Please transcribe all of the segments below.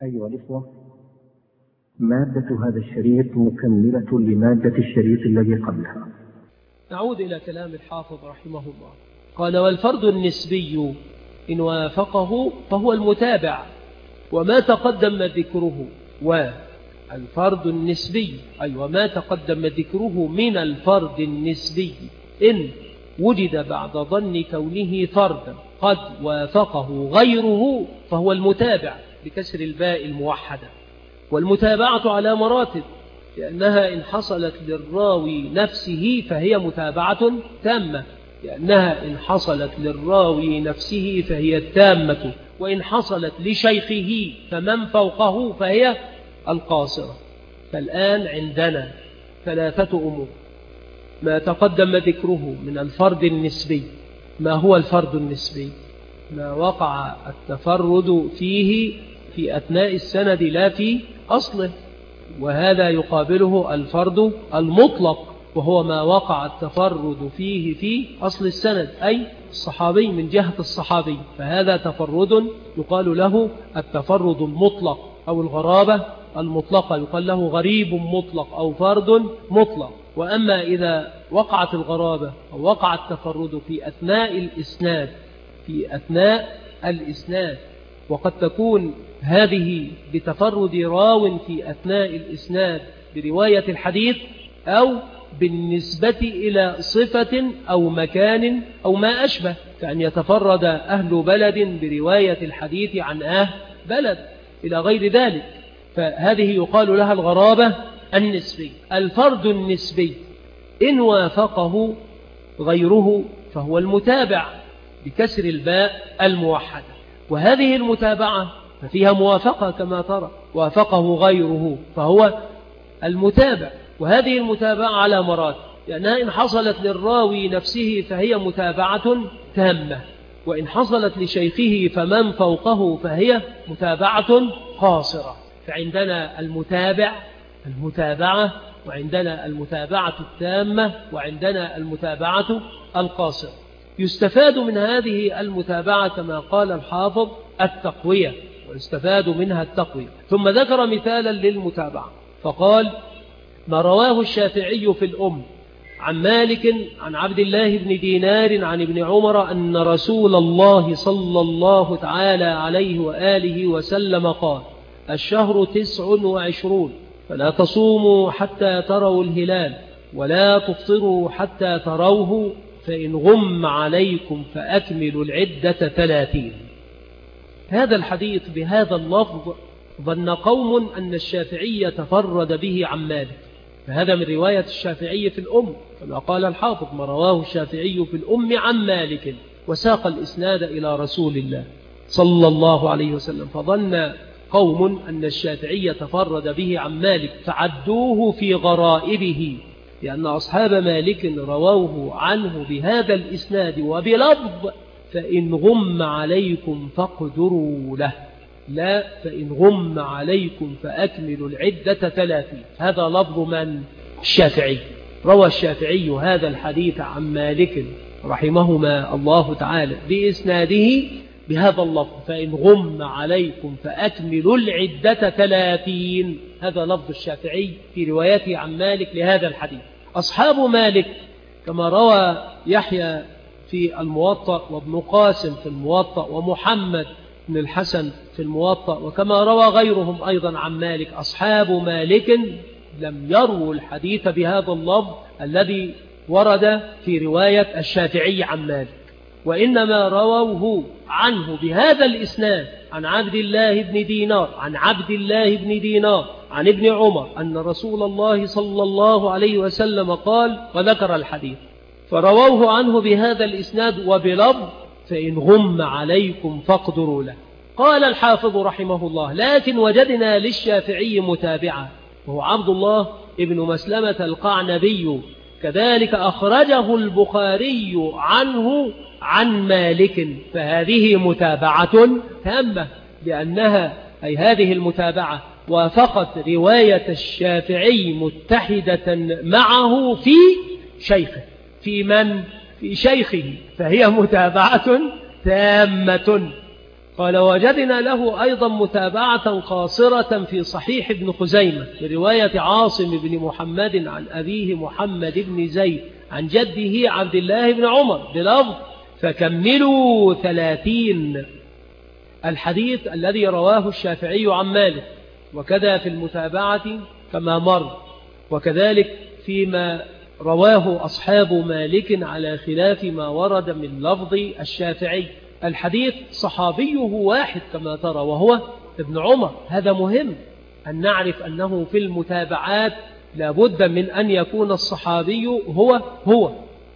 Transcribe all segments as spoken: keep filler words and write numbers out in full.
أيها الإخوة، مادة هذا الشريط مكملة لمادة الشريط الذي قبلها. نعود إلى كلام الحافظ رحمه الله. قال: والفرد النسبي إن وافقه فهو المتابع وما تقدم ذكره. والفرد النسبي أي وما تقدم ذكره من الفرد النسبي إن وجد بعد ظن كونه فردا قد وافقه غيره فهو المتابع بكسر الباء الموحدة. والمتابعة على مراتب، لأنها إن حصلت للراوي نفسه فهي متابعة تامة، لأنها إن حصلت للراوي نفسه فهي التامة، وإن حصلت لشيخه فمن فوقه فهي القاصرة. فالآن عندنا ثلاثة أمور: ما تقدم ذكره من الفرد النسبي. ما هو الفرد النسبي؟ ما وقع التفرد فيه في أثناء السند لا في أصله، وهذا يقابله الفرد المطلق، وهو ما وقع التفرد فيه في أصل السند أي الصحابي من جهة الصحابي، فهذا تفرد يقال له التفرد المطلق، أو الغرابة المطلقة يقال له غريب مطلق أو فرد مطلق. وأما إذا وقعت الغرابة أو وقع التفرد في أثناء الإسناد في أثناء الإسناد وقد تكون هذه بتفرد راو في أثناء الإسناد برواية الحديث، أو بالنسبة إلى صفة أو مكان أو ما أشبه، كأن يتفرد أهل بلد برواية الحديث عن أهل بلد إلى غير ذلك، فهذه يقال لها الغرابة النسبي. الفرد النسبي إن وافقه غيره فهو المتابع بكسر الباء الموحدة. وهذه المتابعة ففيها موافقة كما ترى، وافقه غيره فهو المتابع. وهذه المتابعة على مراتب، لأنها إن حصلت للراوي نفسه فهي متابعة تامة، وإن حصلت لشيخه فمن فوقه فهي متابعة قاصرة. فعندنا المتابع المتابعة، وعندنا المتابعة التامة، وعندنا المتابعة القاصرة. يستفاد من هذه المتابعة كما قال الحافظ التقوية، ويستفاد منها التقوية. ثم ذكر مثالا للمتابعة فقال: ما رواه الشافعي في الأم عن مالك عن عبد الله بن دينار عن ابن عمر أن رسول الله صلى الله تعالى عليه وآله وسلم قال: الشهر تسع وعشرون، فلا تصوموا حتى تروا الهلال ولا تفطروا حتى تروه، فإن غم عليكم فأكملوا العدة ثلاثين. هذا الحديث بهذا اللفظ ظن قوم أن الشافعي تفرد به عن مالك، فهذا من رواية الشافعي في الأم كما قال الحافظ: ما رواه الشافعي في الأم عن مالك، وساق الإسناد إلى رسول الله صلى الله عليه وسلم. فظن قوم أن الشافعي تفرد به عن مالك فعدوه في غرائبه، لأن أصحاب مالك رووه عنه بهذا الإسناد وبلفظ: فإن غم عليكم فاقدروا له، لا فإن غم عليكم فأكملوا العدة ثلاثين. هذا لفظ من؟ الشافعي. روى الشافعي هذا الحديث عن مالك رحمهما الله تعالى بإسناده بهذا اللفظ: فإن غم عليكم فأكملوا العدة ثلاثين. هذا لفظ الشافعي في روايته عن مالك لهذا الحديث. أصحاب مالك كما روى يحيى في الموطأ، وابن قاسم في الموطأ، ومحمد بن الحسن في الموطأ، وكما روى غيرهم أيضا عن مالك، أصحاب مالك لم يروا الحديث بهذا اللفظ الذي ورد في رواية الشافعي عن مالك، وإنما رووه عنه بهذا الإسناد عن عبد الله بن دينار عن عبد الله بن دينار عن ابن عمر أن رسول الله صلى الله عليه وسلم قال، وذكر الحديث، فرووه عنه بهذا الإسناد وبلفظ: فإن غم عليكم فاقدروا له. قال الحافظ رحمه الله: لكن وجدنا للشافعي متابعة، وهو عبد الله ابن مسلمة القعنبي، كذلك أخرجه البخاري عنه عن مالك، فهذه متابعة تامة، لأنها أي هذه المتابعة وافقت رواية الشافعي متحدة معه في شيخه. في من؟ في شيخه، فهي متابعة تامة. قال وجدنا له أيضا متابعة قاصرة في صحيح ابن خزيمة برواية عاصم بن محمد عن أبيه محمد بن زيد عن جده عبد الله بن عمر بلفظ فكملوا ثلاثين، الحديث الذي رواه الشافعي عن مالك، وكذا في المتابعة كما مر، وكذلك فيما رواه أصحاب مالك على خلاف ما ورد من لفظ الشافعي. الحديث صحابيه واحد كما ترى وهو ابن عمر. هذا مهم أن نعرف أنه في المتابعات لابد من أن يكون الصحابي هو هو،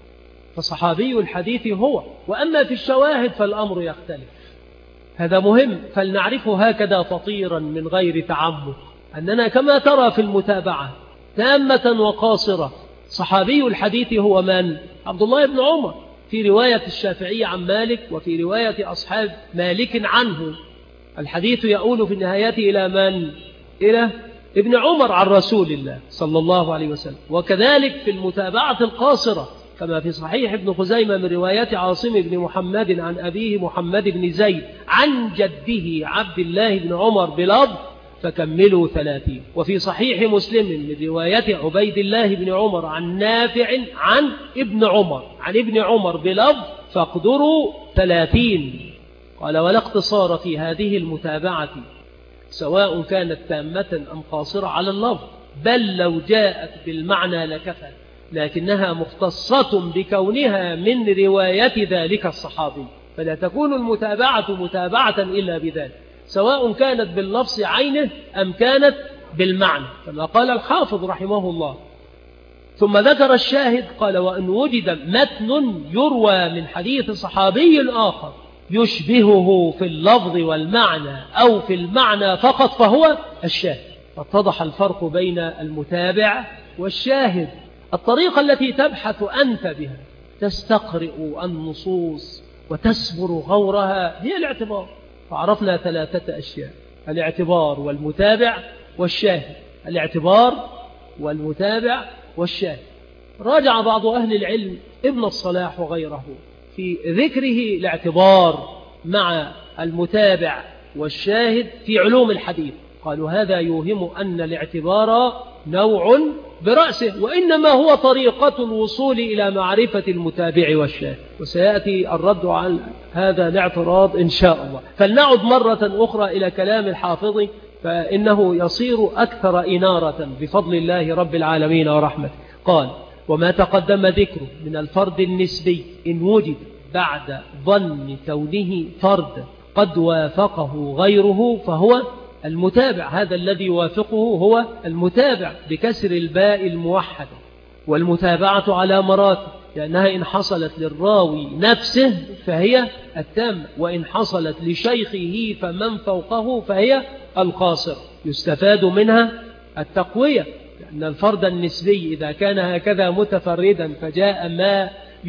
فصحابي الحديث هو، وأما في الشواهد فالأمر يختلف. هذا مهم فلنعرفه هكذا تطيرا من غير تعمق، أننا كما ترى في المتابعة تامة وقاصرة صحابي الحديث هو من؟ عبد الله بن عمر في رواية الشافعي عن مالك، وفي رواية أصحاب مالك عنه الحديث يؤول في النهاية إلى من؟ إلى ابن عمر عن رسول الله صلى الله عليه وسلم. وكذلك في المتابعة القاصرة كما في صحيح ابن خزيمة من رواية عاصم بن محمد عن أبيه محمد بن زيد عن جده عبد الله بن عمر بلفظ فكملوا ثلاثين. وفي صحيح مسلم من رواية عبيد الله بن عمر عن نافع عن ابن عمر عن ابن عمر بلفظ فاقدروا ثلاثين. قال ولا اقتصار في هذه المتابعة سواء كانت تامة أم قاصرة على اللفظ، بل لو جاءت بالمعنى لكفت، لكنها مختصة بكونها من رواية ذلك الصحابي، فلا تكون المتابعة متابعة إلا بذلك، سواء كانت باللفظ عينه أم كانت بالمعنى، كما قال الحافظ رحمه الله. ثم ذكر الشاهد قال وأن وجد متن يروى من حديث صحابي آخر يشبهه في اللفظ والمعنى أو في المعنى فقط فهو الشاهد. فاتضح الفرق بين المتابع والشاهد. الطريقة التي تبحث أنت بها تستقرئ النصوص وتسبر غورها هي الاعتبار. فعرفنا ثلاثة أشياء: الاعتبار والمتابع والشاهد. الاعتبار والمتابع والشاهد. راجع بعض أهل العلم ابن الصلاح وغيره في ذكره الاعتبار مع المتابع والشاهد في علوم الحديث. قالوا هذا يوهم أن الاعتبار نوع برأسه، وإنما هو طريقة الوصول إلى معرفة المتابع والشاهد، وسيأتي الرد عن هذا الاعتراض إن شاء الله. فلنعد مرة أخرى إلى كلام الحافظ فإنه يصير أكثر إنارة بفضل الله رب العالمين ورحمته. قال وما تقدم ذكره من الفرد النسبي إن وجد بعد ظن كونه فرد قد وافقه غيره فهو المتابع. هذا الذي يوافقه هو المتابع بكسر الباء الموحدة. والمتابعة على مراتب، لأنها إن حصلت للراوي نفسه فهي التامة، وإن حصلت لشيخه فمن فوقه فهي القاصر. يستفاد منها التقوية، لأن الفرد النسبي إذا كان هكذا متفردا فجاء ما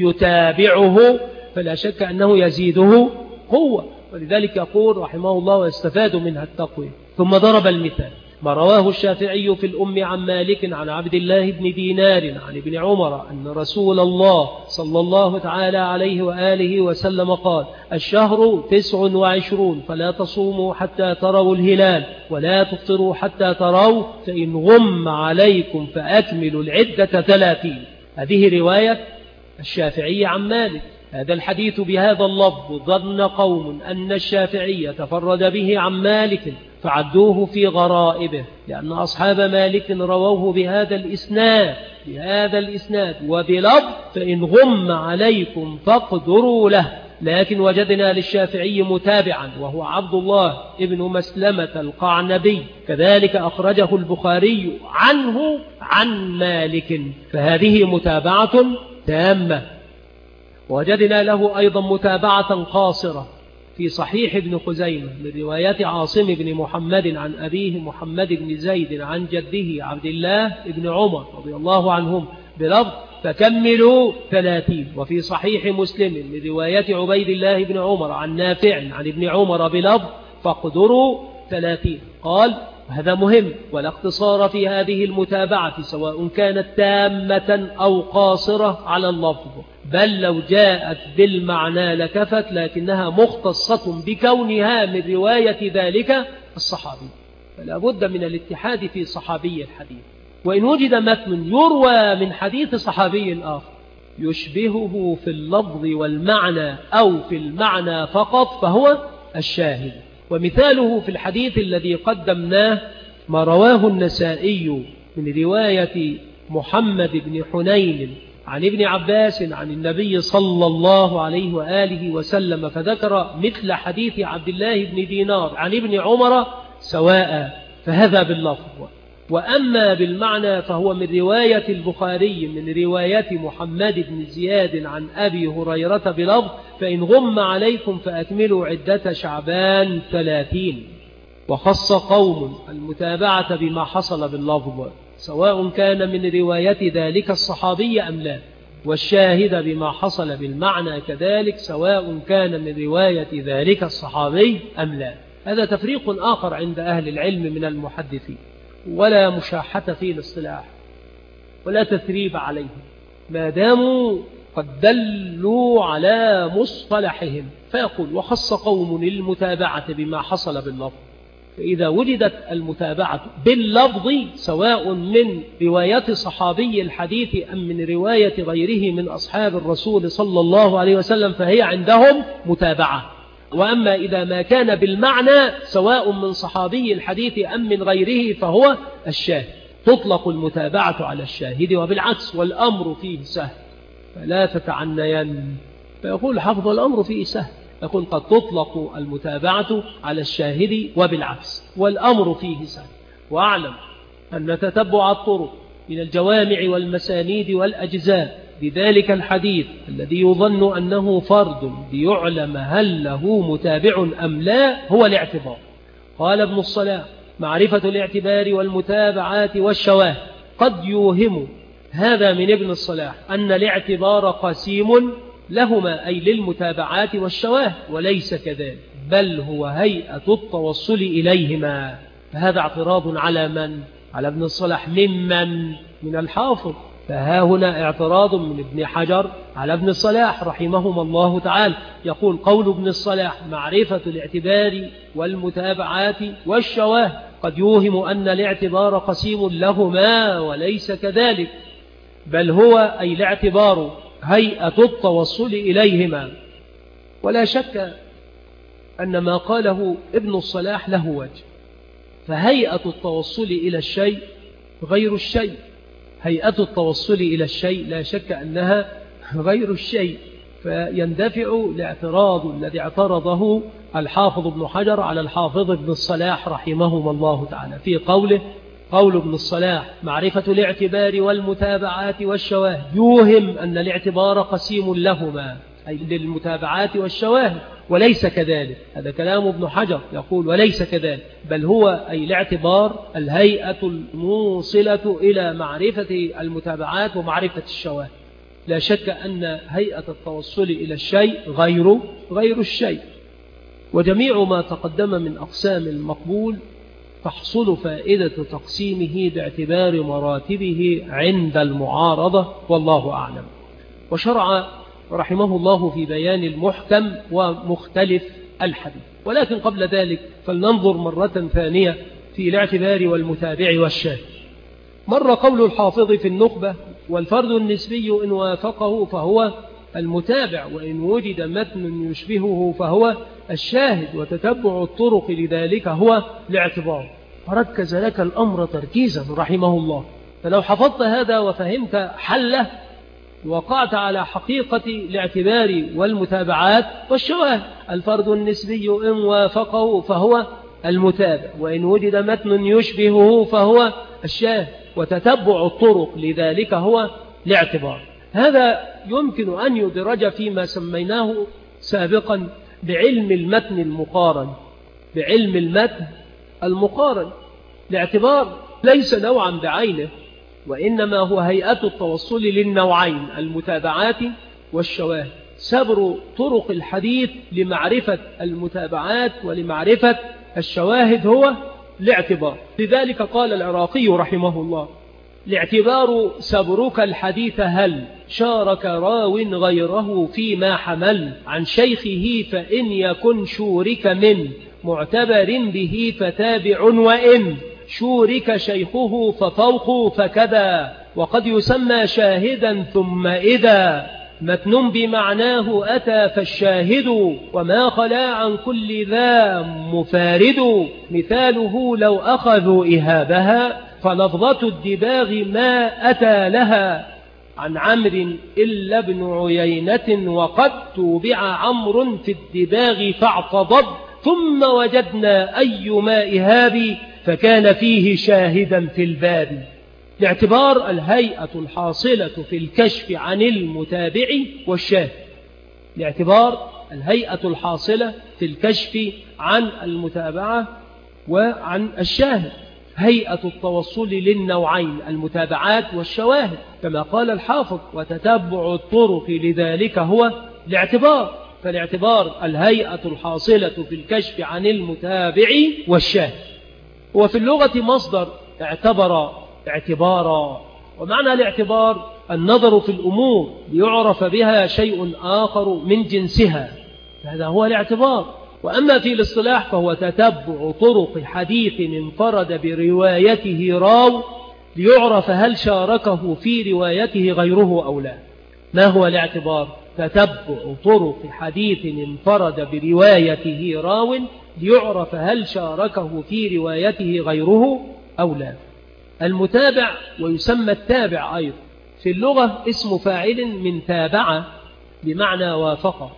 يتابعه فلا شك أنه يزيده قوة، ولذلك يقول رحمه الله ويستفاد منها التقوية. ثم ضرب المثال ما رواه الشافعي في الأم عن مالك عن عبد الله بن دينار عن ابن عمر أن رسول الله صلى الله تعالى عليه وآله وسلم قال الشهر تسع وعشرون فلا تصوموا حتى تروا الهلال ولا تفطروا حتى تروا فإن غم عليكم فأكملوا العدة ثلاثين. هذه رواية الشافعي عن مالك. هذا الحديث بهذا اللفظ ظن قوم أن الشافعي تفرد به عن مالك فعدوه في غرائبه، لأن أصحاب مالك رووه بهذا الإسناد بهذا الإسناد وبلفظ فإن غم عليكم فاقدروا له. لكن وجدنا للشافعي متابعا وهو عبد الله ابن مسلمة القعنبي، كذلك أخرجه البخاري عنه عن مالك، فهذه متابعة تامة. وجدنا له أيضا متابعة قاصرة في صحيح ابن خزيمة من رواية عاصم بن محمد عن أبيه محمد بن زيد عن جده عبد الله بن عمر رضي الله عنهم بلفظ فكملوا ثلاثين. وفي صحيح مسلم من رواية عبيد الله بن عمر عن نافع عن ابن عمر بلفظ فاقدروا ثلاثين. قال هذا مهم، ولا اقتصار في هذه المتابعة سواء كانت تامة أو قاصرة على اللفظ، بل لو جاءت بالمعنى لكفت، لكنها مختصة بكونها من رواية ذلك الصحابي، فلا بد من الاتحاد في صحابي الحديث. وإن وجد متن يروى من حديث صحابي آخر يشبهه في اللفظ والمعنى أو في المعنى فقط فهو الشاهد. ومثاله في الحديث الذي قدمناه ما رواه النسائي من رواية محمد بن حنين عن ابن عباس عن النبي صلى الله عليه وآله وسلم، فذكر مثل حديث عبد الله بن دينار عن ابن عمر سواء، فهذا باللفظ. وأما بالمعنى فهو من رواية البخاري من رواية محمد بن زياد عن أبي هريرة بلفظ: فإن غم عليكم فأكملوا عدة شعبان ثلاثين. وخص قوم المتابعة بما حصل باللفظ سواء كان من رواية ذلك الصحابي أم لا، والشاهد بما حصل بالمعنى كذلك سواء كان من رواية ذلك الصحابي أم لا. هذا تفريق آخر عند أهل العلم من المحدثين، ولا مشاحة في الاصطلاح ولا تثريب عليهم ما داموا قد دلوا على مصطلحهم. فيقول: وخص قوم المتابعة بما حصل باللفظ، فإذا وجدت المتابعة باللفظ سواء من رواية صحابي الحديث أم من رواية غيره من أصحاب الرسول صلى الله عليه وسلم فهي عندهم متابعة. وأما إذا ما كان بالمعنى سواء من صحابي الحديث أم من غيره فهو الشاهد. تطلق المتابعة على الشاهد وبالعكس، والأمر فيه سهل فلا تتعنين. فيقول حفظ الأمر فيه سهل، يقول قد تطلق المتابعة على الشاهد وبالعكس والأمر فيه سهل. وأعلم أن تتبع الطرق من الجوامع والمسانيد والأجزاء بذلك الحديث الذي يظن أنه فرد ليعلم هل له متابع أم لا هو الاعتبار. قال ابن الصلاح: معرفة الاعتبار والمتابعات والشواهد قد يوهم هذا من ابن الصلاح أن الاعتبار قسيم لهما، أي للمتابعات والشواهد، وليس كذلك، بل هو هيئة التوصل إليهما. فهذا اعتراض على من؟ على ابن الصلاح. ممن؟ من الحافظ. فها هنا اعتراض من ابن حجر على ابن الصلاح رحمهما الله تعالى. يقول: قول ابن الصلاح: معرفة الاعتبار والمتابعات والشواهد قد يوهم أن الاعتبار قسيم لهما، وليس كذلك، بل هو أي الاعتبار هيئة التوصل إليهما. ولا شك أن ما قاله ابن الصلاح له وجه، فهيئة التوصل إلى الشيء غير الشيء. هيئة التوصل إلى الشيء لا شك أنها غير الشيء، فيندفع الاعتراض الذي اعترضه الحافظ ابن حجر على الحافظ ابن الصلاح رحمهما الله تعالى في قوله: قول ابن الصلاح: معرفة الاعتبار والمتابعات والشواهد يوهم أن الاعتبار قسيم لهما، أي للمتابعات والشواهد، وليس كذلك. هذا كلام ابن حجر، يقول: وليس كذلك، بل هو أي الاعتبار الهيئة الموصلة إلى معرفة المتابعات ومعرفة الشواهد. لا شك أن هيئة التوصل إلى الشيء غير غير الشيء. وجميع ما تقدم من أقسام المقبول تحصل فائدة تقسيمه باعتبار مراتبه عند المعارضة، والله أعلم. وشرع رحمه الله في بيان المحكم ومختلف الحديث. ولكن قبل ذلك فلننظر مرة ثانية في الاعتبار والمتابع والشاهد. مر قول الحافظ في النخبة: والفرد النسبي إن وافقه فهو المتابع، وإن وجد متن يشبهه فهو الشاهد، وتتبع الطرق لذلك هو الاعتبار. فركز لك الأمر تركيزا رحمه الله. فلو حفظت هذا وفهمت حله وقعت على حقيقة الاعتبار والمتابعات والشواهد. الفرد النسبي إن وافقه فهو المتابع، وإن وجد متن يشبهه فهو الشاهد، وتتبع الطرق لذلك هو الاعتبار. هذا يمكن أن يدرج فيما سميناه سابقا بعلم المتن المقارن. بعلم المتن المقارن الاعتبار ليس نوعا بعينه، وإنما هو هيئة التوصل للنوعين: المتابعات والشواهد. سبر طرق الحديث لمعرفة المتابعات ولمعرفة الشواهد هو الاعتبار. لذلك قال العراقي رحمه الله: الاعتبار سبرك الحديث هل شارك راو غيره فيما حمل عن شيخه فإن يكن شورك من معتبر به فتابع وإن شورك شيخه ففوق فكذا وقد يسمى شاهدا ثم إذا متن بمعناه أتى فالشاهد وما خلا عن كل ذا مفارد مثاله لو أخذوا إهابها فلفظة الدباغ ما أتى لها عن عمرو إلا ابن عيينة وقد توبع عمرو في الدباغ فاعتضد ثم وجدنا أيما إهاب فكان فيه شاهدا في الباب. باعتبار الهيئة الحاصلة في الكشف عن المتابع والشاهد. باعتبار الهيئة الحاصلة في الكشف عن المتابعة وعن الشاهد، هيئة التوصل للنوعين المتابعات والشواهد كما قال الحافظ وتتبع الطرق لذلك هو الاعتبار. فالاعتبار الهيئة الحاصلة في الكشف عن المتابع والشاهد. وفي اللغة مصدر اعتبر اعتبارا، ومعنى الاعتبار النظر في الأمور ليعرف بها شيء آخر من جنسها، هذا هو الاعتبار. وأما في الاصطلاح فهو تتبع طرق حديث انفرد بروايته راو ليعرف هل شاركه في روايته غيره أو لا. ما هو الاعتبار؟ تتبع طرق حديث انفرد بروايته راو ليعرف هل شاركه في روايته غيره أو لا. المتابع ويسمى التابع أيضا في اللغة اسم فاعل من تابع بمعنى وافق.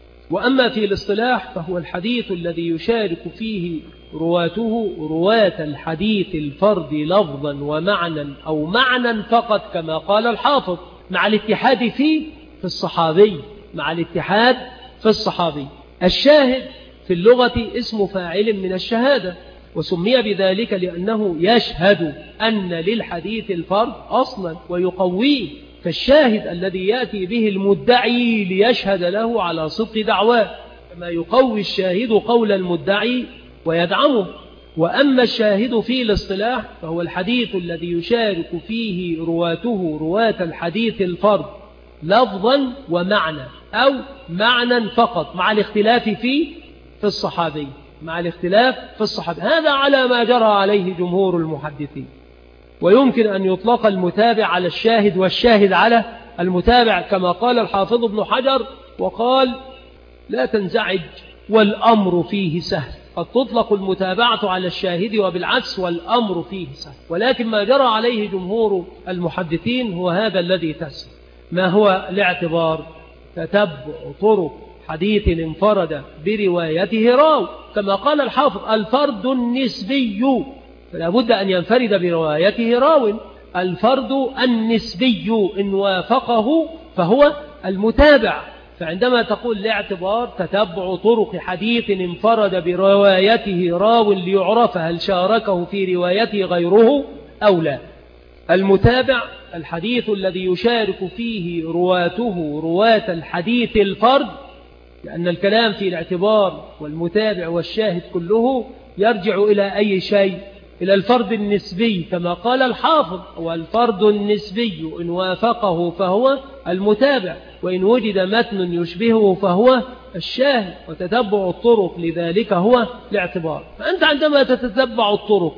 وأما في الاصطلاح فهو الحديث الذي يشارك فيه رواته رواة الحديث الفرد لفظا ومعنى أو معنى فقط كما قال الحافظ مع الاتحاد فيه في الصحابي مع الاتحاد في الصحابي. الشاهد في اللغة اسم فاعل من الشهادة، وسمي بذلك لأنه يشهد أن للحديث الفرد أصلا ويقويه، كالشاهد الذي يأتي به المدعي ليشهد له على صدق دعواه، كما يقوي الشاهد قول المدعي ويدعمه. وأما الشاهد في الاصطلاح فهو الحديث الذي يشارك فيه رواته رواة الحديث الفرد لفظا ومعنى أو معنى فقط مع الاختلاف فيه في الصحابي مع الاختلاف في الصحابي. هذا على ما جرى عليه جمهور المحدثين. ويمكن أن يطلق المتابع على الشاهد والشاهد على المتابع كما قال الحافظ ابن حجر وقال لا تنزعج والأمر فيه سهل. قد تطلق المتابعة على الشاهد وبالعكس والأمر فيه سهل، ولكن ما جرى عليه جمهور المحدثين هو هذا الذي تسهل. ما هو الاعتبار؟ تتبع طرق حديث انفرد بروايته راو كما قال الحافظ الفرد النسبي، فلا بد أن ينفرد بروايته راو. الفرد النسبي إن وافقه فهو المتابع. فعندما تقول الاعتبار تتبع طرق حديث انفرد بروايته راو ليعرف هل شاركه في روايته غيره أو لا. المتابع الحديث الذي يشارك فيه رواته رواة الحديث الفرد، لأن الكلام في الاعتبار والمتابع والشاهد كله يرجع إلى أي شيء؟ إلى الفرد النسبي كما قال الحافظ، والفرد النسبي إن وافقه فهو المتابع، وإن وجد متن يشبهه فهو الشاهد. وتتبع الطرق لذلك هو الاعتبار. فأنت عندما تتتبع الطرق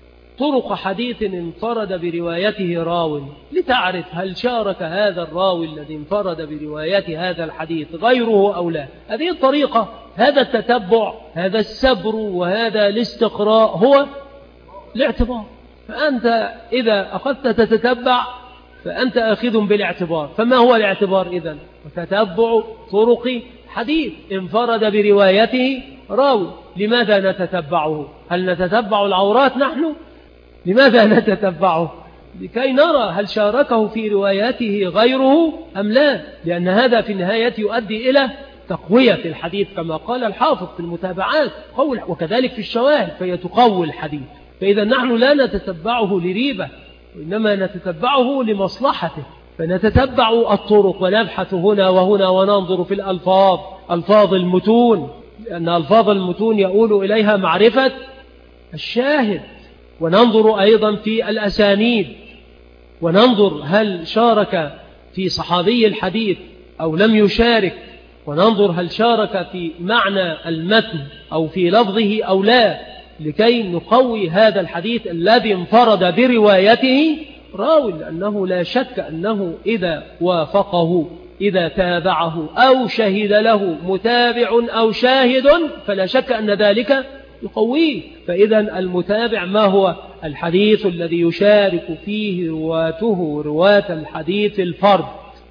طرق حديث انفرد بروايته راو لتعرف هل شارك هذا الراوي الذي انفرد برواية هذا الحديث غيره أو لا، هذه الطريقة، هذا التتبع، هذا السبر وهذا الاستقراء هو الاعتبار. فأنت إذا أخذت تتتبع فأنت أخذ بالاعتبار. فما هو الاعتبار إذن؟ تتبع طرق حديث انفرد بروايته راوي. لماذا نتتبعه؟ هل نتتبع العورات نحن؟ لماذا نتتبعه؟ لكي نرى هل شاركه في رواياته غيره أم لا، لأن هذا في النهاية يؤدي إلى تقوية الحديث كما قال الحافظ في المتابعات، وكذلك في الشواهد فهي تقوي الحديث. فإذا نحن لا نتتبعه لريبة، وإنما نتتبعه لمصلحته. فنتتبع الطرق ونبحث هنا وهنا وننظر في الألفاظ، ألفاظ المتون، لأن ألفاظ المتون يقول إليها معرفة الشاهد. وننظر أيضا في الأسانيد، وننظر هل شارك في صحابي الحديث أو لم يشارك، وننظر هل شارك في معنى المتن أو في لفظه أو لا، لكي نقوي هذا الحديث الذي انفرد بروايته راوي، لأنه لا شك أنه إذا وافقه، إذا تابعه أو شهد له متابع أو شاهد، فلا شك أن ذلك يقويه. فإذا المتابع ما هو؟ الحديث الذي يشارك فيه رواته رواة الحديث الفرد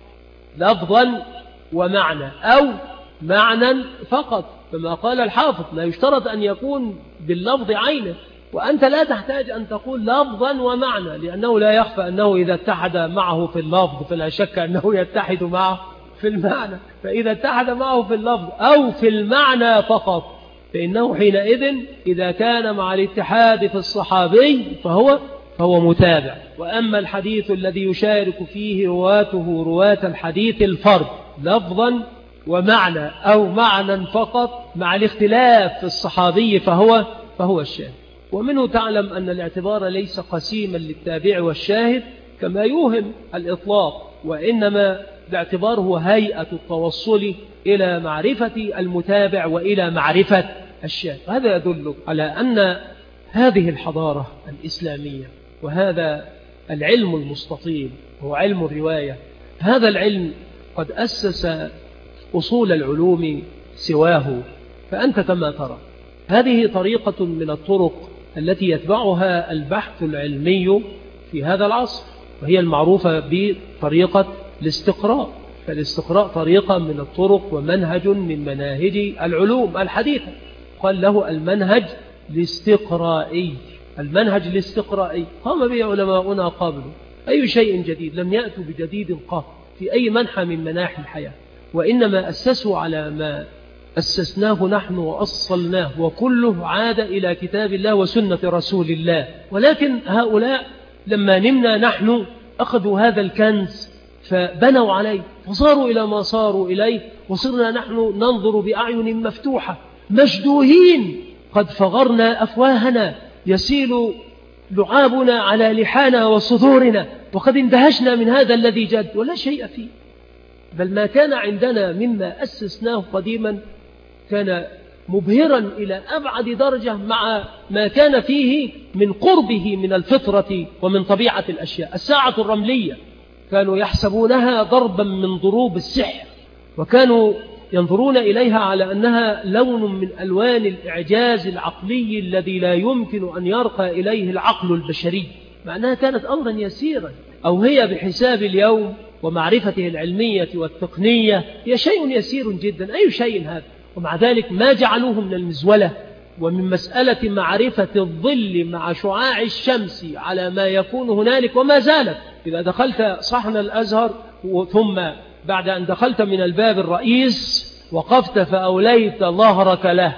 لفظا ومعنى أو معنى فقط، كما قال الحافظ لا يشترط أن يكون باللفظ عينه، وأنت لا تحتاج أن تقول لفظا ومعنى، لأنه لا يخفى أنه إذا اتحد معه في اللفظ فلا شك أنه يتحد معه في المعنى، فإذا اتحد معه في اللفظ أو في المعنى فقط فإنه حينئذ إذا كان مع الاتحاد في الصحابي فهو فهو متابع. وأما الحديث الذي يشارك فيه رواته رواة الحديث الفرد لفظا ومعنى أو معنى فقط مع الاختلاف في الصحابي فهو فهو الشاهد. ومنه تعلم أن الاعتبار ليس قسيما للتابع والشاهد كما يوهم الإطلاق، وإنما الاعتبار هو هيئة التوصل إلى معرفة المتابع وإلى معرفة الشاهد. هذا يدل على أن هذه الحضارة الإسلامية وهذا العلم المستطيل هو علم الرواية، هذا العلم قد أسس أصول العلوم سواه. فأنت كما ترى هذه طريقة من الطرق التي يتبعها البحث العلمي في هذا العصر، وهي المعروفة بطريقة الاستقراء. فالاستقراء طريقة من الطرق ومنهج من مناهج العلوم الحديثة، قال له المنهج الاستقرائي. المنهج الاستقرائي قام به علماؤنا قبله، أي شيء جديد لم يأتوا بجديد قط في أي منحى من مناحي الحياة، وإنما أسسوا على ما أسسناه نحن وأصلناه، وكله عاد إلى كتاب الله وسنة رسول الله. ولكن هؤلاء لما نمنا نحن أخذوا هذا الكنز فبنوا عليه فصاروا إلى ما صاروا إليه، وصرنا نحن ننظر بأعين مفتوحة مشدوهين، قد فغرنا أفواهنا، يسيل لعابنا على لحانا وصدورنا، وقد اندهشنا من هذا الذي جد ولا شيء فيه، بل ما كان عندنا مما أسسناه قديما كان مبهرا إلى أبعد درجة مع ما كان فيه من قربه من الفطرة ومن طبيعة الأشياء. الساعة الرملية كانوا يحسبونها ضربا من ضروب السحر، وكانوا ينظرون إليها على أنها لون من ألوان الإعجاز العقلي الذي لا يمكن أن يرقى إليه العقل البشري، مع أنها كانت أمرا يسيرا، أو هي بحساب اليوم ومعرفته العلمية والتقنية هي شيء يسير جدا، أي شيء هذا، ومع ذلك ما جعلوه من المزولة ومن مسألة معرفة الظل مع شعاع الشمس على ما يكون هنالك. وما زالت إذا دخلت صحن الأزهر ثم بعد أن دخلت من الباب الرئيس وقفت فأوليت ظهرك له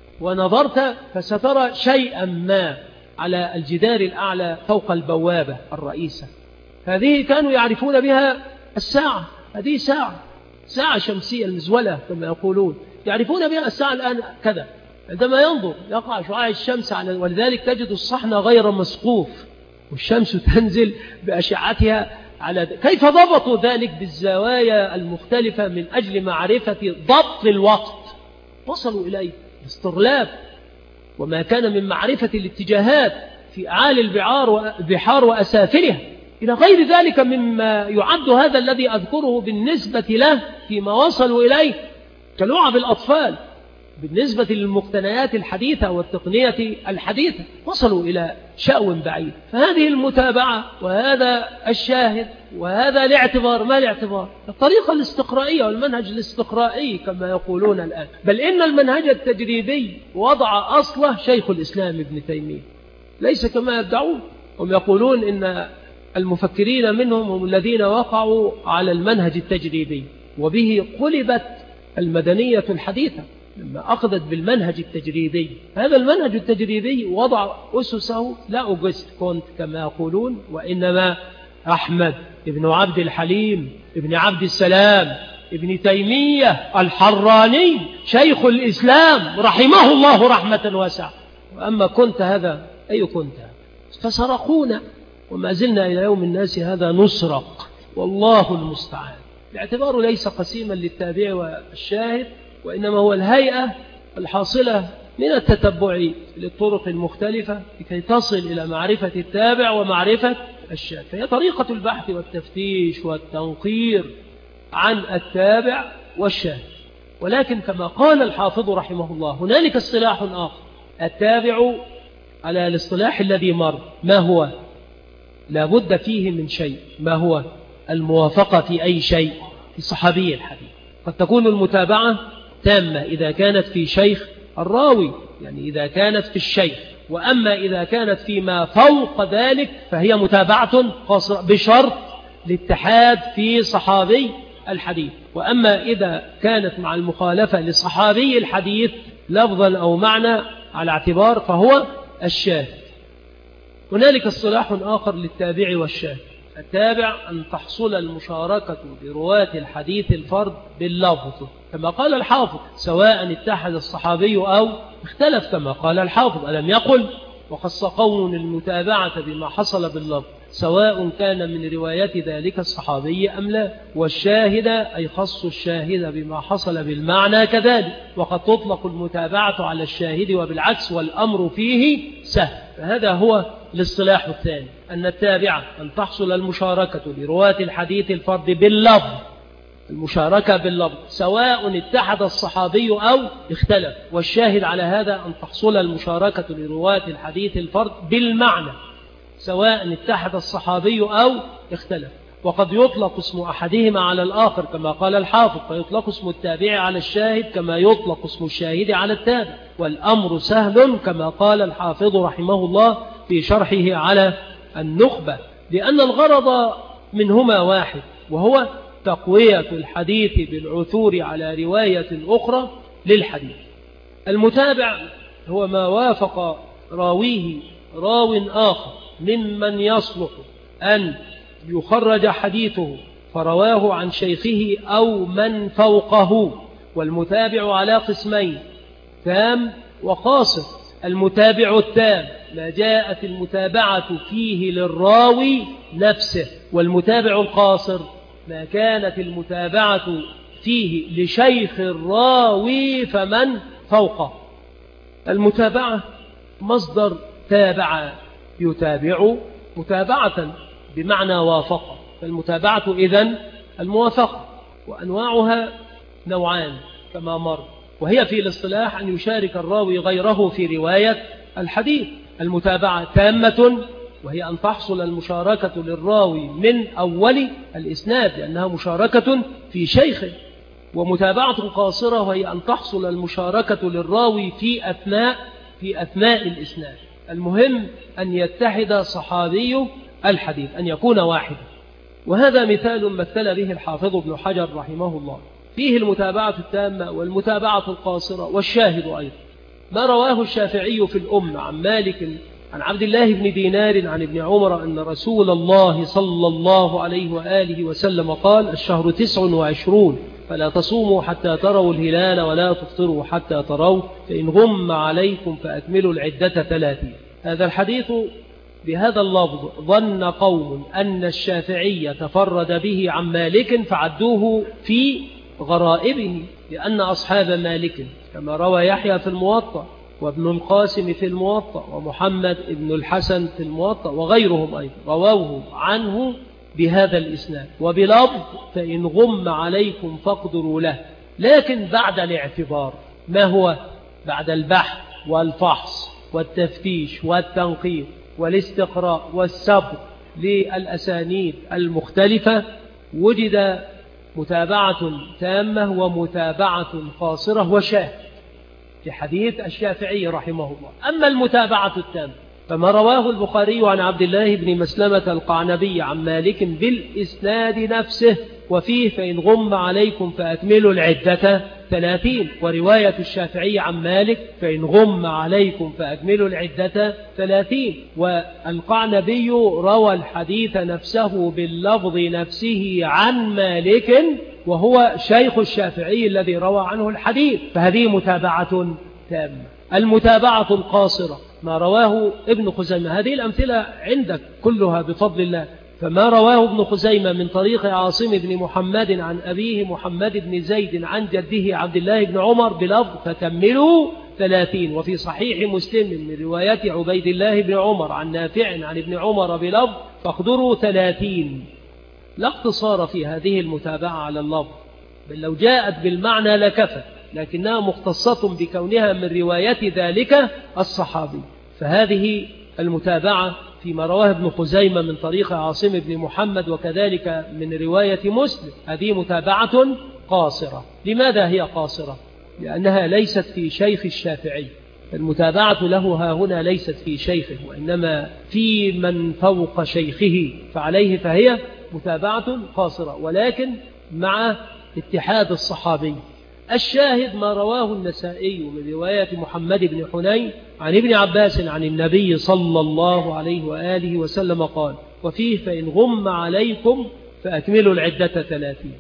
ونظرت فسترى شيئا ما على الجدار الأعلى فوق البوابة الرئيسة، هذه كانوا يعرفون بها الساعة، هذه ساعة ساعة شمسية المزولة كما يقولون، يعرفون بها الساعة الآن كذا. عندما ينظر يقع شعاع الشمس على، ولذلك تجد الصحن غير مسقوف والشمس تنزل بأشعتها على د... كيف ضبطوا ذلك بالزوايا المختلفة من أجل معرفة ضبط الوقت؟ وصلوا إليه باستغلاب، وما كان من معرفة الاتجاهات في أعالي البحار والبحار وأسافلها إلى غير ذلك مما يعد هذا الذي أذكره بالنسبة له فيما وصلوا إليه كلعب الأطفال بالنسبة للمقتنيات الحديثة والتقنية الحديثة، وصلوا إلى شأو بعيد. فهذه المتابعة وهذا الشاهد وهذا الاعتبار، ما الاعتبار؟ الطريقة الاستقرائية والمنهج الاستقرائي كما يقولون الآن، بل إن المنهج التجريبي وضع أصله شيخ الإسلام ابن تيمية، ليس كما يدعون. هم يقولون إن المفكرين منهم هم الذين وقعوا على المنهج التجريبي، وبه قلبت المدنية الحديثة لما أخذت بالمنهج التجريبي. هذا المنهج التجريبي وضع أسسه لا أوغست كونت كما يقولون، وإنما أحمد ابن عبد الحليم ابن عبد السلام ابن تيمية الحراني شيخ الإسلام رحمه الله رحمة واسعة. وأما كنت هذا أي كنت فسرقونا وما زلنا إلى يوم الناس هذا نسرق، والله المستعان. باعتباره ليس قسيما للتابع والشاهد، وإنما هو الهيئة الحاصلة من التتبع للطرق المختلفة لكي تصل إلى معرفة التابع ومعرفة الشاهد. فهي طريقة البحث والتفتيش والتنقير عن التابع والشاهد. ولكن كما قال الحافظ رحمه الله هنالك اصطلاح آخر، التابع على الاصطلاح الذي مر ما هو؟ لا بد فيه من شيء، ما هو؟ الموافقة في أي شيء؟ في صحابي الحديث. قد تكون المتابعة تامة إذا كانت في شيخ الراوي، يعني إذا كانت في الشيخ، وأما إذا كانت فيما فوق ذلك فهي متابعة قاصرة بشرط الاتحاد في صحابي الحديث. وأما إذا كانت مع المخالفة لصحابي الحديث لفظا أو معنى على اعتبار فهو الشاهد. هنالك اصطلاح آخر للتابع والشاهد، التابع أن تحصل المشاركة برواة الحديث الفرد باللفظ كما قال الحافظ، سواء اتحد الصحابي أو اختلف كما قال الحافظ، ألم يقل وخص قوم المتابعة بما حصل باللفظ سواء كان من رواية ذلك الصحابي أم لا. والشاهد أي خص الشاهد بما حصل بالمعنى كذلك، وقد تطلق المتابعة على الشاهد وبالعكس، والأمر فيه سهل. فهذا هو الاصطلاح الثاني، أن التابعة أن تحصل المشاركة لرواة الحديث الفرد باللفظ، المشاركة باللفظ سواء اتحد الصحابي أو اختلف. والشاهد على هذا أن تحصل المشاركة لرواة الحديث الفرد بالمعنى سواء اتحد الصحابي أو اختلف. وقد يطلق اسم أحدهما على الآخر كما قال الحافظ، فيطلق اسم التابع على الشاهد كما يطلق اسم الشاهد على التابع، والأمر سهل كما قال الحافظ رحمه الله في شرحه على النخبة، لأن الغرض منهما واحد، وهو تقوية الحديث بالعثور على رواية أخرى للحديث. المتابع هو ما وافق راويه راو آخر ممن يصلح أن يخرج حديثه فرواه عن شيخه أو من فوقه. والمتابع على قسمين، تام وقاصر. المتابع التام ما جاءت المتابعة فيه للراوي نفسه، والمتابع القاصر ما كانت المتابعة فيه لشيخ الراوي فمن فوقه. المتابعة مصدر تابع يتابع متابعة بمعنى وافقة، فالمتابعة إذن الموافقة، وأنواعها نوعان كما مر، وهي في الاصطلاح أن يشارك الراوي غيره في رواية الحديث. المتابعة تامة وهي أن تحصل المشاركة للراوي من أول الإسناد لأنها مشاركة في شيخه. ومتابعة قاصرة وهي أن تحصل المشاركة للراوي في أثناء في أثناء الإسناد. المهم أن يتحد صحابي الحديث، أن يكون واحدا. وهذا مثال مثل به الحافظ ابن حجر رحمه الله، فيه المتابعة التامة والمتابعة القاصرة والشاهد أيضا. ما رواه الشافعي في الأم عن مالك عن عبد الله بن دينار عن ابن عمر أن رسول الله صلى الله عليه وآله وسلم قال: الشهر تسع وعشرون فلا تصوموا حتى تروا الهلال ولا تفطروا حتى تروا، فإن غم عليكم فأكملوا العدة ثلاثين. هذا الحديث بهذا اللفظ ظن قوم أن الشافعي تفرد به عن مالك فعدوه في غرائبه، لأن أصحاب مالك كما روى يحيى في الموطأ وابن القاسم في الموطأ ومحمد ابن الحسن في الموطأ وغيرهم أيضا رووه عنه بهذا الإسناد وبلفظ فإن غم عليكم فاقدروا له، لكن بعد الاعتبار. ما هو؟ بعد البحث والفحص والتفتيش والتنقيب والاستقراء والسبق للأسانيد المختلفة وجد متابعة تامة ومتابعة قاصرة وشاهد في حديث الشافعي رحمه الله. أما المتابعة التامة فما رواه البخاري عن عبد الله بن مسلمة القعنبي عن مالك بالإسناد نفسه وفيه فإن غم عليكم فأكملوا العدة ثلاثين، ورواية الشافعي عن مالك فإن غم عليكم فأكملوا العدة ثلاثين. والقعنبي روى الحديث نفسه باللفظ نفسه عن مالك وهو شيخ الشافعي الذي روى عنه الحديث، فهذه متابعة تامة. المتابعة القاصرة ما رواه ابن خزيمة. هذه الأمثلة عندك كلها بفضل الله. فما رواه ابن خزيمة من طريق عاصم بن محمد عن أبيه محمد بن زيد عن جده عبد الله بن عمر بلفظ فكملوا ثلاثين. وفي صحيح مسلم من رواية عبيد الله بن عمر عن نافع عن ابن عمر بلفظ فاقدروا ثلاثين. لا اقتصار في هذه المتابعة على اللفظ، بل لو جاءت بالمعنى لكفت، لكنها مختصة بكونها من رواية ذلك الصحابي. فهذه المتابعة فيما رواه ابن خزيمة من طريق عاصم بن محمد وكذلك من رواية مسلم، هذه متابعة قاصرة. لماذا هي قاصرة؟ لأنها ليست في شيخ الشافعي. المتابعة له ها هنا ليست في شيخه، وإنما في من فوق شيخه، فعليه فهي متابعة قاصرة، ولكن مع اتحاد الصحابي. الشاهد ما رواه النسائي من رواية محمد بن حنين عن ابن عباس عن النبي صلى الله عليه وآله وسلم قال: وفيه فإن غم عليكم فأكملوا العدة ثلاثين.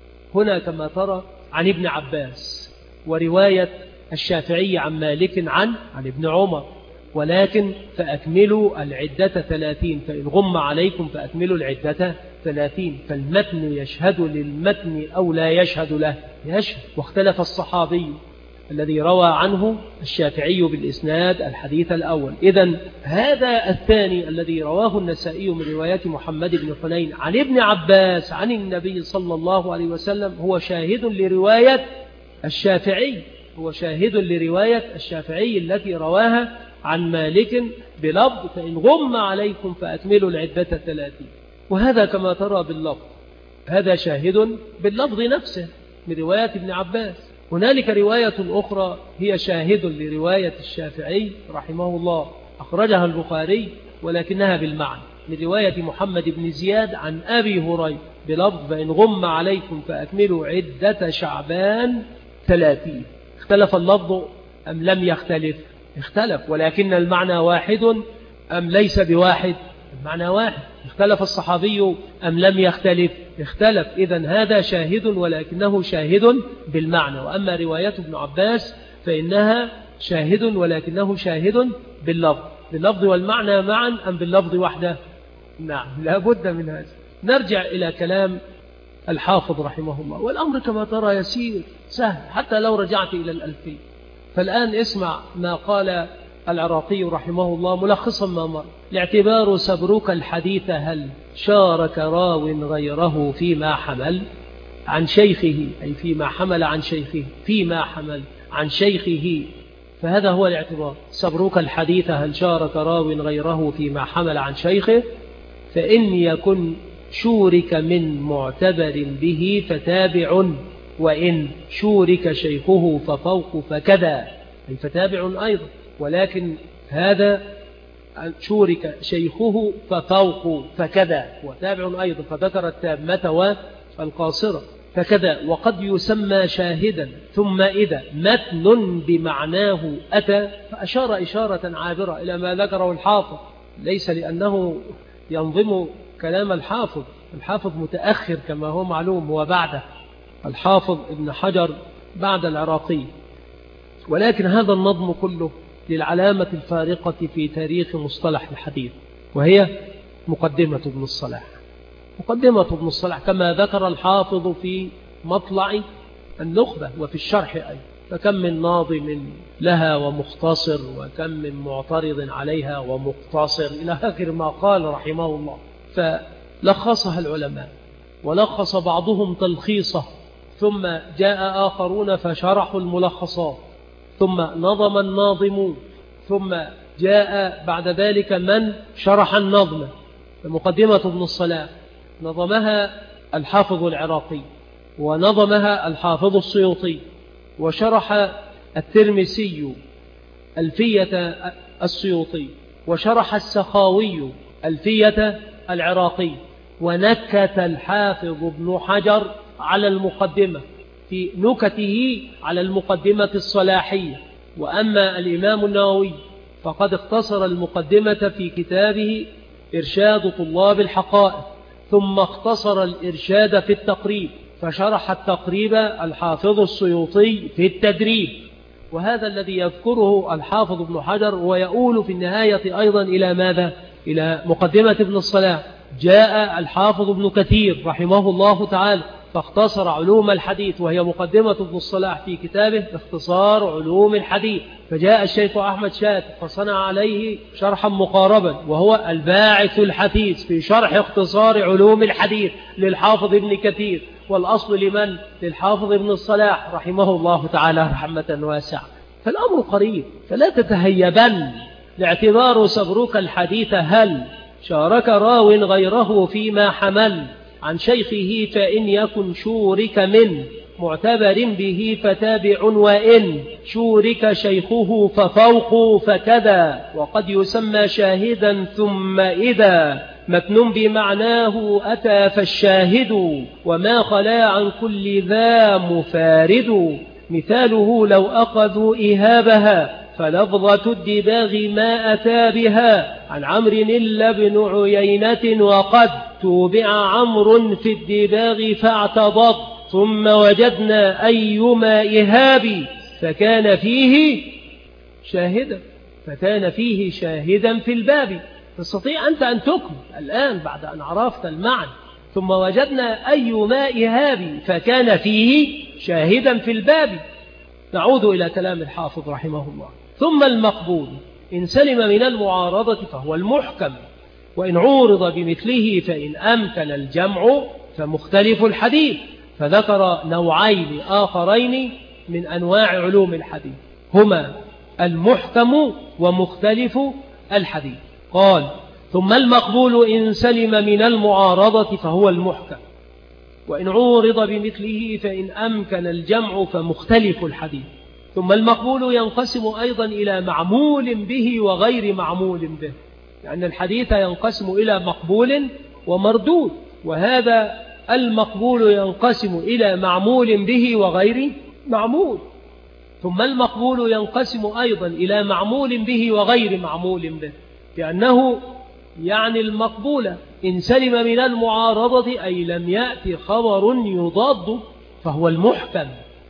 هنا كما ترى عن ابن عباس، ورواية الشافعي عن مالك عن عن ابن عمر، ولكن فأكملوا العدة ثلاثين. فإن غم عليكم فأكملوا العدة ثلاثين. فالمتن يشهد للمتن أو لا يشهد له؟ يشهد. واختلف الصحابي الذي روى عنه الشافعي بالإسناد الحديث الأول. إذن هذا الثاني الذي رواه النسائي من رواية محمد بن حنين عن ابن عباس عن النبي صلى الله عليه وسلم هو شاهد لرواية الشافعي، هو شاهد لرواية الشافعي التي رواها عن مالك بلفظ فإن غم عليكم فأكملوا العدة ثلاثين. وهذا كما ترى باللفظ، هذا شاهد باللفظ نفسه من رواية ابن عباس. هنالك رواية أخرى هي شاهد لرواية الشافعي رحمه الله، أخرجها البخاري ولكنها بالمعنى، من رواية محمد بن زياد عن أبي هريرة بلفظ فإن غم عليكم فأكملوا عدة شعبان ثلاثين. اختلف اللفظ أم لم يختلف؟ اختلف، ولكن المعنى واحد أم ليس بواحد؟ المعنى واحد. اختلف الصحابي أم لم يختلف؟ اختلف. إذن هذا شاهد ولكنه شاهد بالمعنى. وأما رواية ابن عباس فإنها شاهد ولكنه شاهد باللفظ، باللفظ والمعنى معا أم باللفظ وحده؟ نعم، لا بد من هذا. نرجع إلى كلام الحافظ رحمه الله، والأمر كما ترى يسير سهل حتى لو رجعت إلى الألفين. فالآن اسمع ما قال العراقي رحمه الله ملخصا ما مر: لاعتبار سبرك الحديث هل شارك راو غيره فيما حمل عن شيخه، أي فيما حمل عن شيخه، فيما حمل عن شيخه. فهذا هو الاعتبار، سبرك الحديث هل شارك راو غيره فيما حمل عن شيخه، فإن يكن شورك من معتبر به فتابع، وإن شورك شيخه ففوق فكذا، أي فتابع أيضا. ولكن هذا شورك شيخه ففوق فكذا وتابع أيضا، فذكر التامة والقاصرة فكذا. وقد يسمى شاهدا ثم إذا متن بمعناه أتى، فأشار إشارة عابرة إلى ما ذكره الحافظ، ليس لأنه ينظم كلام الحافظ، الحافظ متأخر كما هو معلوم، هو بعد الحافظ ابن حجر بعد العراقي، ولكن هذا النظم كله للعلامة الفارقة في تاريخ مصطلح الحديث، وهي مقدمة ابن الصلاح. مقدمة ابن الصلاح كما ذكر الحافظ في مطلع النخبة وفي الشرح أيضا، فكم من ناظم لها ومختصر، وكم من معترض عليها ومقتصر، إلى آخر ما قال رحمه الله. فلخصها العلماء، ولخص بعضهم تلخيصه، ثم جاء آخرون فشرحوا الملخصات، ثم نظم الناظمون، ثم جاء بعد ذلك من شرح النظم. مقدمة ابن الصلاح نظمها الحافظ العراقي، ونظمها الحافظ السيوطي، وشرح الترمسي ألفية السيوطي، وشرح السخاوي ألفية العراقي، ونكت الحافظ ابن حجر على المقدمة في نكته على المقدمة الصلاحية. وأما الإمام النووي فقد اختصر المقدمة في كتابه إرشاد طلاب الحقائق، ثم اختصر الإرشاد في التقريب، فشرح التقريب الحافظ السيوطي في التدريب، وهذا الذي يذكره الحافظ ابن حجر، ويؤول في النهاية أيضا إلى ماذا؟ إلى مقدمة ابن الصلاح. جاء الحافظ ابن كثير رحمه الله تعالى فاختصر علوم الحديث، وهي مقدمة ابن الصلاح في كتابه اختصار علوم الحديث. فجاء الشيخ أحمد شاكر فصنع عليه شرحا مقاربا، وهو الباعث الحثيث في شرح اختصار علوم الحديث للحافظ ابن كثير. والأصل لمن؟ للحافظ ابن الصلاح رحمه الله تعالى رحمة واسعة. فالأمر قريب، فلا تتهيبن لاعتبار سبرك الحديث هل شارك راو غيره فيما حمل عن شيخه، فإن يكن شورك من معتبر به فتابع، وإن شورك شيخه ففوق فكذا. وقد يسمى شاهدا ثم إذا متن بمعناه أتى فالشاهد، وما خلا عن كل ذا مفارد. مثاله لو أخذوا إهابها فلفظة الدباغ ما أتى بها عن عمرو إلا بن عيينة، وقد توبع عمرو في الدباغ فاعتضد. ثم وجدنا أيما إهاب فكان فيه شاهدا فكان فيه شاهدا في الباب. تستطيع أنت أن تكمل الآن بعد أن عرفت المعنى. ثم وجدنا أيما إهاب فكان فيه شاهدا في الباب. نعود إلى كلام الحافظ رحمه الله. ثم المقبول إن سلم من المعارضة فهو المحكم، وإن عورض بمثله فإن أمكن الجمع فمختلف الحديث. فذكر نوعين آخرين من أنواع علوم الحديث، هما المحكم ومختلف الحديث. قال ثم المقبول إن سلم من المعارضة فهو المحكم، وإن عورض بمثله فإن أمكن الجمع فمختلف الحديث. ثم المقبول ينقسم أيضا إلى معمول به وغير معمول به، لأن الحديث ينقسم إلى مقبول ومردود، وهذا المقبول ينقسم إلى معمول به وغير معمول. ثم المقبول ينقسم أيضا إلى معمول به وغير معمول به، لأنه يعني المقبول إن سلم من المعارضة أي لم يأتي خبر يضاد فهو المحكم،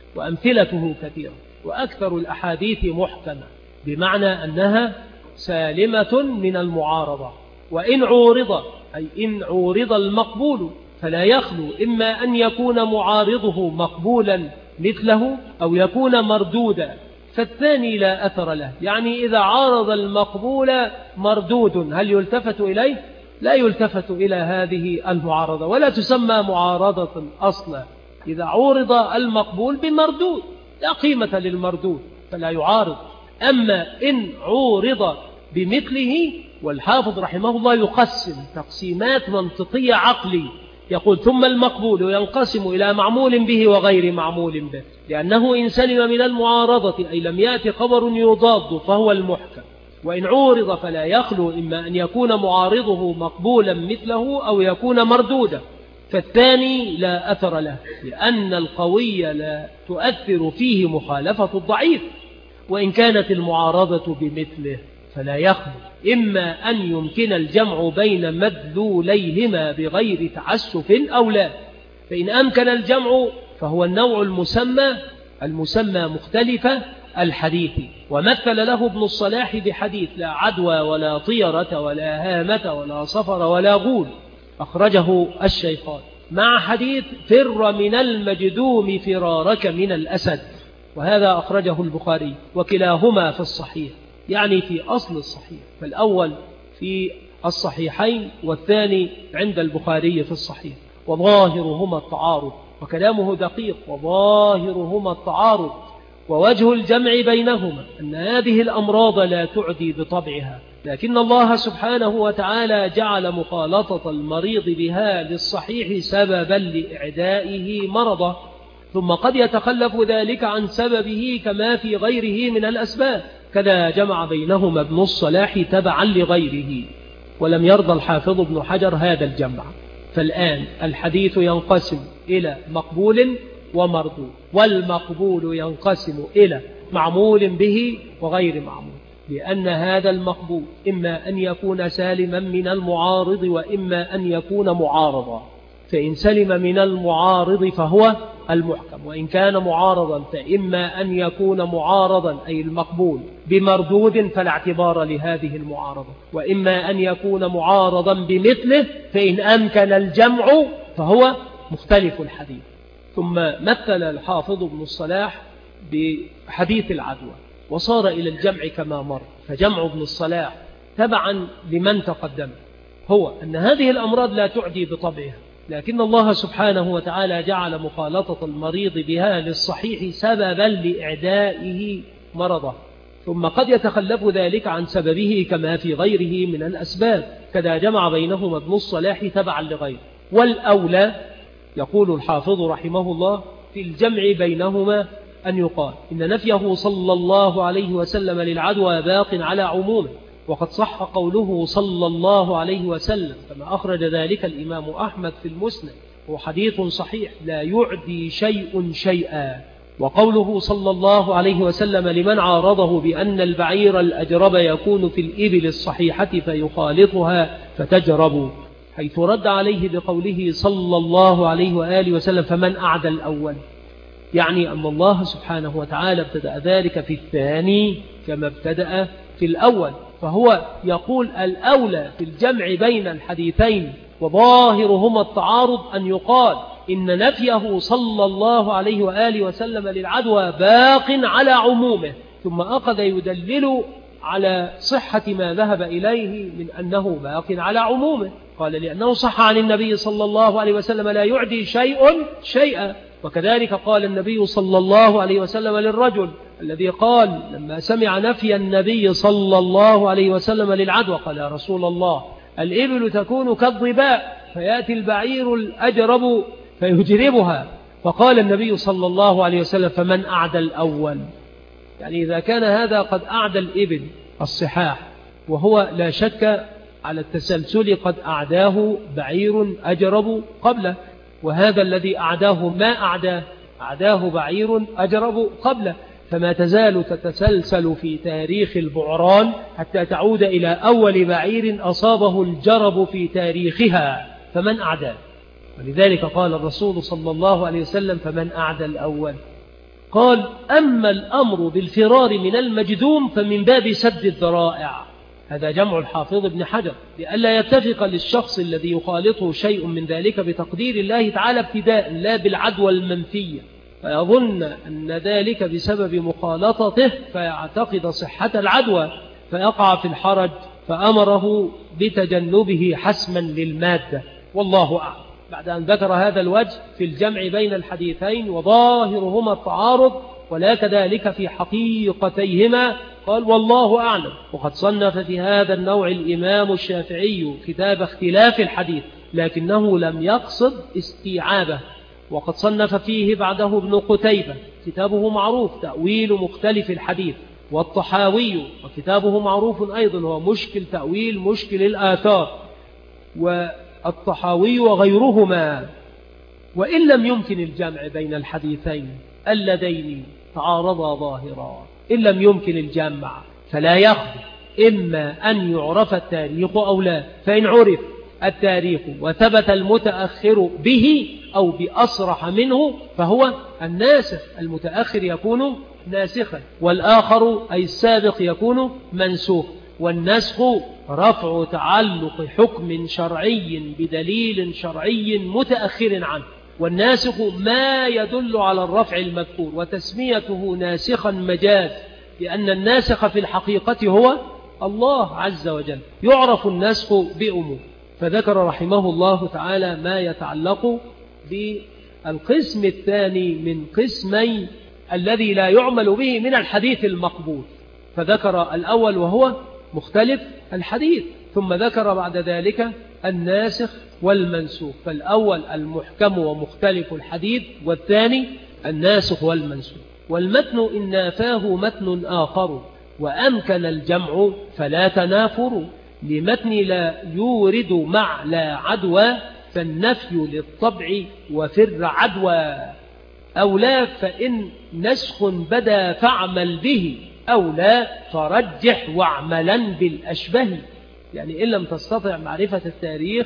وأمثلته كثيرة، وأكثر الأحاديث محكمة بمعنى أنها سالمة من المعارضة. وإن عورض أي إن عورض المقبول فلا يخلو إما أن يكون معارضه مقبولا مثله أو يكون مردودا، فالثاني لا أثر له. يعني إذا عارض المقبول مردود هل يلتفت إليه؟ لا يلتفت إلى هذه المعارضة، ولا تسمى معارضة أصلا. إذا عورض المقبول بمردود لا قيمة للمردود فلا يعارض. أما إن عورض بمثله، والحافظ رحمه الله يقسم تقسيمات منطقية عقلي، يقول ثم المقبول ينقسم إلى معمول به وغير معمول به، لأنه إن سلم من المعارضة أي لم يأتي خبر يضاد فهو المحكم. وإن عورض فلا يخلو إما أن يكون معارضه مقبولا مثله أو يكون مردودا، فالثاني لا أثر له، لأن القوي لا تؤثر فيه مخالفة الضعيف. وإن كانت المعارضة بمثله فلا يخلو إما أن يمكن الجمع بين مدلوليهما بغير تعسف أو لا. فإن أمكن الجمع فهو النوع المسمى المسمى مختلفة الحديث. ومثل له ابن الصلاح بحديث لا عدوى ولا طيرة ولا هامة ولا صفر ولا غول، أخرجه الشيخان، مع حديث فر من المجدوم فرارك من الأسد، وهذا أخرجه البخاري، وكلاهما في الصحيح، يعني في أصل الصحيح. فالأول في الصحيحين والثاني عند البخاري في الصحيح، وظاهرهما التعارض، وكلامه دقيق، وظاهرهما التعارض. ووجه الجمع بينهما أن هذه الأمراض لا تعدي بطبعها، لكن الله سبحانه وتعالى جعل مخالطة المريض بها للصحيح سببا لإعدائه مرضه، ثم قد يتخلف ذلك عن سببه كما في غيره من الأسباب. كذا جمع بينهما ابن الصلاح تبعا لغيره، ولم يرضى الحافظ ابن حجر هذا الجمع. فالآن الحديث ينقسم إلى مقبول ومردود، والمقبول ينقسم إلى معمول به وغير معمول، لأن هذا المقبول إما أن يكون سالما من المعارض وإما أن يكون معارضا. فإن سلم من المعارض فهو المحكم، وإن كان معارضا فإما أن يكون معارضا أي المقبول بمردود فلا اعتبار لهذه المعارضة، وإما أن يكون معارضا بمثله فإن أمكن الجمع فهو مختلف الحديث. ثم مثل الحافظ ابن الصلاح بحديث العدوى وصار إلى الجمع كما مر. فجمع ابن الصلاح تبعا لمن تقدم هو أن هذه الأمراض لا تعدي بطبعها، لكن الله سبحانه وتعالى جعل مخالطة المريض بها للصحيح سببا لإعدائه مرضه، ثم قد يتخلف ذلك عن سببه كما في غيره من الأسباب، كذا جمع بينهما ابن الصلاح تبعا لغيره. والأولى يقول الحافظ رحمه الله في الجمع بينهما أن يقال إن نفيه صلى الله عليه وسلم للعدوى باق على عمومه، وقد صح قوله صلى الله عليه وسلم كما أخرج ذلك الإمام أحمد في المسند، هو حديث صحيح لا يعدي شيء شيئا. وقوله صلى الله عليه وسلم لمن عارضه بأن البعير الأجرب يكون في الإبل الصحيحة فيخالطها فتجرب، حيث رد عليه بقوله صلى الله عليه وآله وسلم فمن أعدى الأول، يعني أن الله سبحانه وتعالى ابتدأ ذلك في الثاني كما ابتدأ في الأول. فهو يقول الأولى في الجمع بين الحديثين وظاهرهما التعارض أن يقال إن نفيه صلى الله عليه وآله وسلم للعدوى باق على عمومه، ثم أخذ يدلل على صحة ما ذهب إليه من أنه باق على عمومه. قال لأنه صح عن النبي صلى الله عليه وسلم لا يعدي شيء شيئا. وكذلك قال النبي صلى الله عليه وسلم للرجل الذي قال لما سمع نفي النبي صلى الله عليه وسلم للعدوى قال يا رسول الله الإبل تكون كالظباء فيأتي البعير الأجرب فيجربها، فقال النبي صلى الله عليه وسلم فمن أعدى الأول، يعني إذا كان هذا قد أعدى الإبل الصحاح وهو لا شك على التسلسل قد أعداه بعير أجرب قبله، وهذا الذي أعداه ما أعداه أعداه بعير أجرب قبله، فما تزال تتسلسل في تاريخ البعران حتى تعود إلى أول بعير أصابه الجرب في تاريخها فمن أعداه. ولذلك قال الرسول صلى الله عليه وسلم فمن أعدى الأول. قال أما الأمر بالفرار من المجذوم فمن باب سد الذرائع. هذا جمع الحافظ ابن حجر لئلا يتفق للشخص الذي يخالطه شيء من ذلك بتقدير الله تعالى ابتداء لا بالعدوى المنفية، فيظن أن ذلك بسبب مخالطته فيعتقد صحة العدوى فيقع في الحرج، فأمره بتجنبه حسما للمادة، والله أعلم. بعد أن ذكر هذا الوجه في الجمع بين الحديثين وظاهرهما التعارض ولا كذلك في حقيقتيهما قال والله أعلم. وقد صنف في هذا النوع الإمام الشافعي كتاب اختلاف الحديث لكنه لم يقصد استيعابه، وقد صنف فيه بعده ابن قتيبة كتابه معروف تأويل مختلف الحديث، والطحاوي وكتابه معروف أيضا هو مشكل تأويل مشكل الآثار، والطحاوي وغيرهما. وإن لم يمكن الجمع بين الحديثين اللذين تعارضا ظاهرا، إن لم يمكن الجمع فلا يخفى إما أن يعرف التاريخ أو لا، فإن عرف التاريخ وثبت المتأخر به أو بأصرح منه فهو الناسخ، المتأخر يكون ناسخا والآخر أي السابق يكون منسوخ. والنسخ رفع تعلق حكم شرعي بدليل شرعي متأخر عنه، والناسخ ما يدل على الرفع المذكور، وتسميته ناسخا مجاز لأن الناسخ في الحقيقة هو الله عز وجل، يعرف النسخ بأمور. فذكر رحمه الله تعالى ما يتعلق بالقسم الثاني من قسمي الذي لا يعمل به من الحديث المقبول، فذكر الأول وهو مختلف الحديث، ثم ذكر بعد ذلك الناسخ والمنسوخ، فالأول المحكم ومختلف الحديث، والثاني الناسخ والمنسوخ. والمتن إن نافاه متن آخر وأمكن الجمع فلا تنافر، لمتن لا يورد مع لا عدوى فالنفي للطبع وفر عدوى، أو لا فإن نسخ بدا فاعمل به، أو لا فرجح واعملا بالأشبه. يعني إن لم تستطع معرفة التاريخ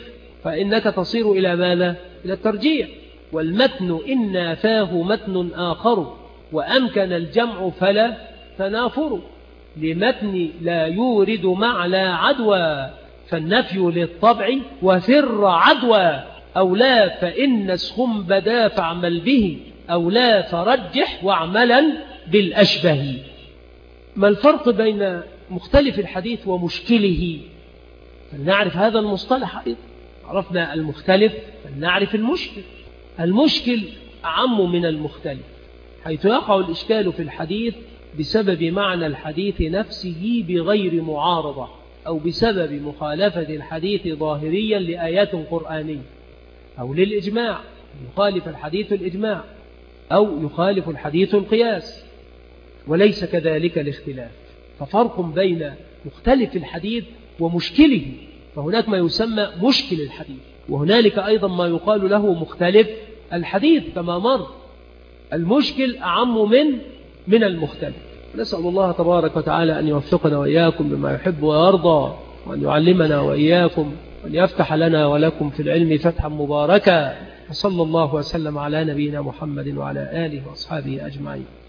فإنك تصير إلى ماذا؟ إلى الترجيح. والمتن إن نافاه متن آخر وأمكن الجمع فلا تنافر، لمتن لا يورد مع لا عدوى، فالنفي للطبع وفر عدوى، أو لا فإن اسخم بدا فاعمل به، أو لا فرجح واعملا بالأشبه. ما الفرق بين مختلف الحديث ومشكله؟ فلنعرف هذا المصطلح أيضا. عرفنا المختلف فلنعرف المشكل. المشكل أعم من المختلف، حيث يقع الإشكال في الحديث بسبب معنى الحديث نفسه بغير معارضة، أو بسبب مخالفة الحديث ظاهريا لآيات قرآنية، أو للإجماع يخالف الحديث الإجماع، أو يخالف الحديث القياس، وليس كذلك الاختلاف. ففرق بين مختلف الحديث ومشكله، فهناك ما يسمى مشكل الحديث، وهنالك أيضا ما يقال له مختلف الحديث كما مر. المشكل أعم من من المختلف. نسأل الله تبارك وتعالى أن يوفقنا وإياكم بما يحب ويرضى، وأن يعلمنا وإياكم، وأن يفتح لنا ولكم في العلم فتحا مباركا. وصلى الله وسلم على نبينا محمد وعلى آله وأصحابه أجمعين.